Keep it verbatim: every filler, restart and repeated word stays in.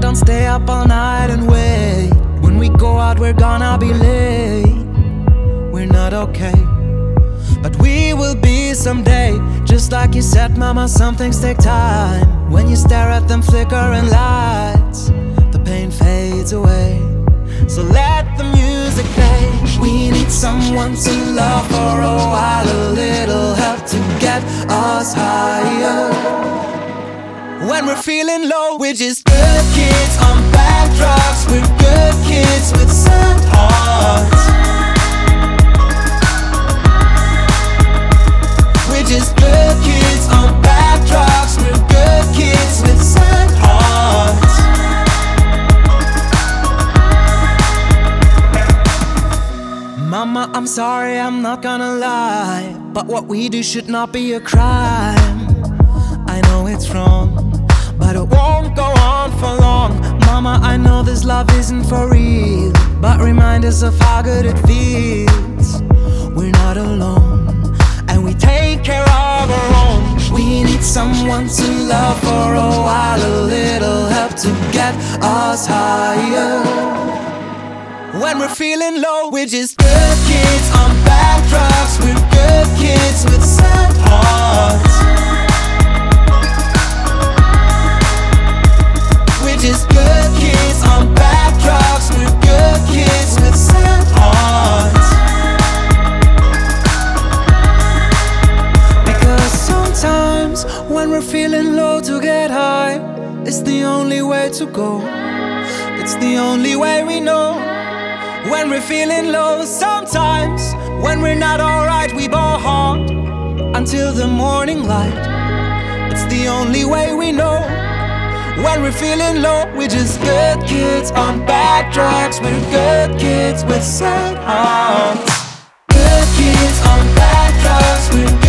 don't stay up all night and wait. When we go out we're gonna be late. We're not okay, but we will be someday. Just like you said, mama, some things take time. When you stare at them flickering lights, the pain fades away. So let the music play. We need someone to love for a while, a little help to get us higher. When we're feeling low, we're just good kids on bad drugs. We're good kids with sad hearts. We're just good kids on bad drugs. We're good kids with sad hearts. Mama, I'm sorry, I'm not gonna lie, but what we do should not be a crime. I know it's wrong, but it won't go on for long. Mama, I know this love isn't for real, but remind us of how good it feels. We're not alone, and we take care of our own. We need someone to love for a while, a little help to get us higher. When we're feeling low, we're just good kids on bad drugs. We're good kids with sad hearts. We're just good kids on bad drugs. We're good kids with sad hearts. Because sometimes when we're feeling low, to get high is the only way to go. It's the only way we know. When we're feeling low, sometimes when we're not alright, we ball hard until the morning light. It's the only way we know. When we're feeling low, we're just good kids on bad drugs. We're good kids with sad hearts. Good kids on bad drugs. We're